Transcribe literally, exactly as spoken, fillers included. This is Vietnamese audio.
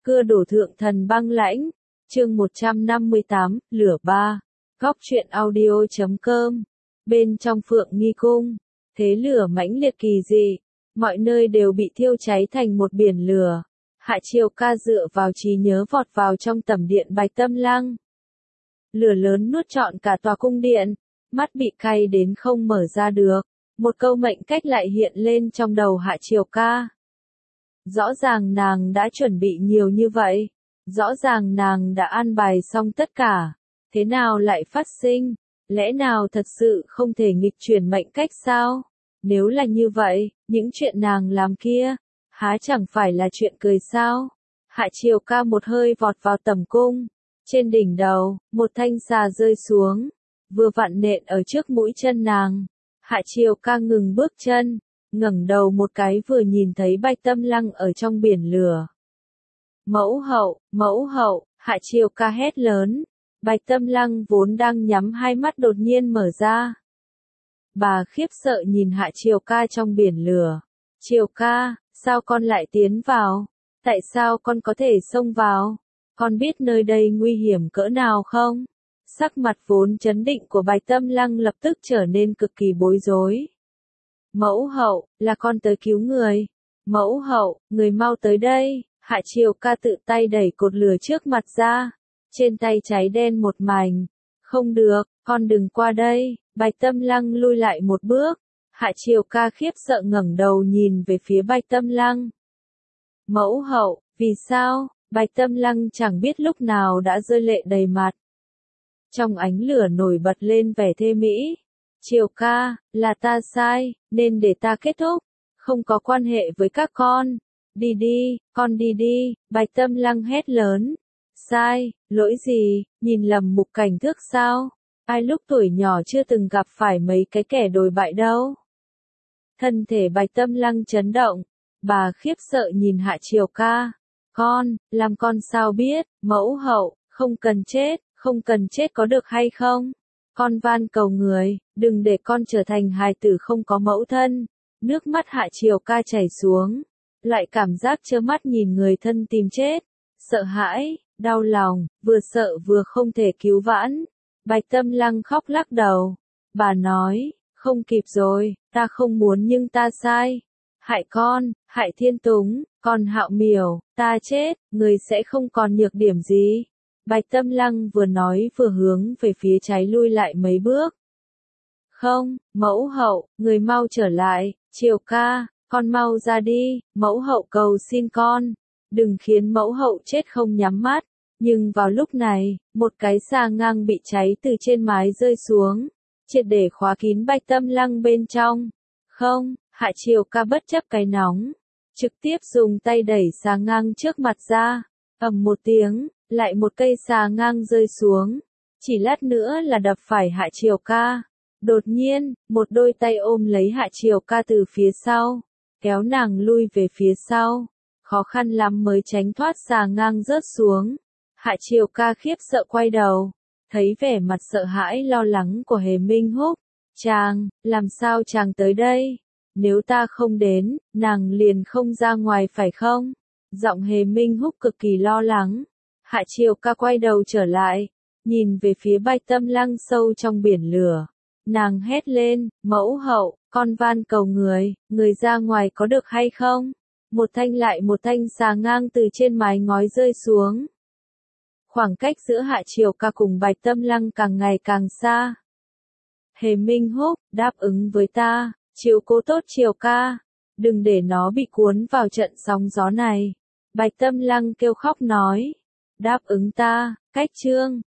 Cưa đổ thượng thần băng lãnh, chương một trăm năm mươi tám, lửa ba, góc truyện audio chấm com, bên trong Phượng Nghi Cung, thế lửa mãnh liệt kỳ dị, mọi nơi đều bị thiêu cháy thành một biển lửa. Hạ Triều Ca dựa vào trí nhớ vọt vào trong tẩm điện Bạch Tâm Lăng. Lửa lớn nuốt trọn cả tòa cung điện, mắt bị cay đến không mở ra được, một câu mệnh cách lại hiện lên trong đầu Hạ Triều Ca. Rõ ràng nàng đã chuẩn bị nhiều như vậy, rõ ràng nàng đã an bài xong tất cả, thế nào lại phát sinh, lẽ nào thật sự không thể nghịch chuyển mệnh cách sao? Nếu là như vậy, những chuyện nàng làm kia, há chẳng phải là chuyện cười sao? Hạ Triều Ca một hơi vọt vào tẩm cung, trên đỉnh đầu, một thanh xà rơi xuống, vừa vặn nện ở trước mũi chân nàng. Hạ Triều Ca ngừng bước chân, ngẩng đầu một cái vừa nhìn thấy Bạch Tâm Lăng ở trong biển lửa. Mẫu hậu, mẫu hậu, Hạ Triều Ca hét lớn, Bạch Tâm Lăng vốn đang nhắm hai mắt đột nhiên mở ra. Bà khiếp sợ nhìn Hạ Triều Ca trong biển lửa. Triều Ca, sao con lại tiến vào? Tại sao con có thể xông vào? Con biết nơi đây nguy hiểm cỡ nào không? Sắc mặt vốn trấn định của Bạch Tâm Lăng lập tức trở nên cực kỳ bối rối. Mẫu hậu, là con tới cứu người. Mẫu hậu, người mau tới đây. Hạ Triều Ca tự tay đẩy cột lửa trước mặt ra. Trên tay cháy đen một mảnh. Không được, con đừng qua đây. Bạch Tâm Lăng lui lại một bước. Hạ Triều Ca khiếp sợ ngẩng đầu nhìn về phía Bạch Tâm Lăng. Mẫu hậu, vì sao? Bạch Tâm Lăng chẳng biết lúc nào đã rơi lệ đầy mặt. Trong ánh lửa nổi bật lên vẻ thê mỹ. Triều Ca, là ta sai, nên để ta kết thúc, không có quan hệ với các con. Đi đi, con đi đi, Bạch Tâm Lăng hét lớn. Sai, lỗi gì, nhìn lầm Mục Cảnh Thước sao? Ai lúc tuổi nhỏ chưa từng gặp phải mấy cái kẻ đồi bại đâu. Thân thể Bạch Tâm Lăng chấn động, bà khiếp sợ nhìn Hạ Triều Ca. Con, làm con sao biết, mẫu hậu, không cần chết, không cần chết có được hay không? Con van cầu người, đừng để con trở thành hài tử không có mẫu thân. Nước mắt Hạ Triều Ca chảy xuống, lại cảm giác trơ mắt nhìn người thân tìm chết. Sợ hãi, đau lòng, vừa sợ vừa không thể cứu vãn. Bạch Tâm Lăng khóc lắc đầu. Bà nói, không kịp rồi, ta không muốn nhưng ta sai. Hại con, hại Thiên Túng, còn Hạo Miểu, ta chết, người sẽ không còn nhược điểm gì. Bạch Tâm Lăng vừa nói vừa hướng về phía trái lui lại mấy bước. Không, mẫu hậu, người mau trở lại, Triều Ca, con mau ra đi, mẫu hậu cầu xin con, đừng khiến mẫu hậu chết không nhắm mắt. Nhưng vào lúc này, một cái xà ngang bị cháy từ trên mái rơi xuống, triệt để khóa kín Bạch Tâm Lăng bên trong. Không, Hạ Triều Ca bất chấp cái nóng, trực tiếp dùng tay đẩy xà ngang trước mặt ra, ầm một tiếng, lại một cây xà ngang rơi xuống, chỉ lát nữa là đập phải Hạ Triều Ca. Đột nhiên, một đôi tay ôm lấy Hạ Triều Ca từ phía sau, kéo nàng lui về phía sau, khó khăn lắm mới tránh thoát xà ngang rớt xuống. Hạ Triều Ca khiếp sợ quay đầu, thấy vẻ mặt sợ hãi lo lắng của Hề Minh Húc. Chàng, làm sao chàng tới đây? Nếu ta không đến, nàng liền không ra ngoài phải không? Giọng Hề Minh Húc cực kỳ lo lắng. Hạ Triều Ca quay đầu trở lại, nhìn về phía Bạch Tâm Lăng sâu trong biển lửa. Nàng hét lên, mẫu hậu, con van cầu người, người ra ngoài có được hay không? Một thanh lại một thanh xà ngang từ trên mái ngói rơi xuống. Khoảng cách giữa Hạ Triều Ca cùng Bạch Tâm Lăng càng ngày càng xa. Hề Minh Húc, đáp ứng với ta, chiếu cố tốt Triều Ca, đừng để nó bị cuốn vào trận sóng gió này. Bạch Tâm Lăng kêu khóc nói, đáp ứng ta, cách chương.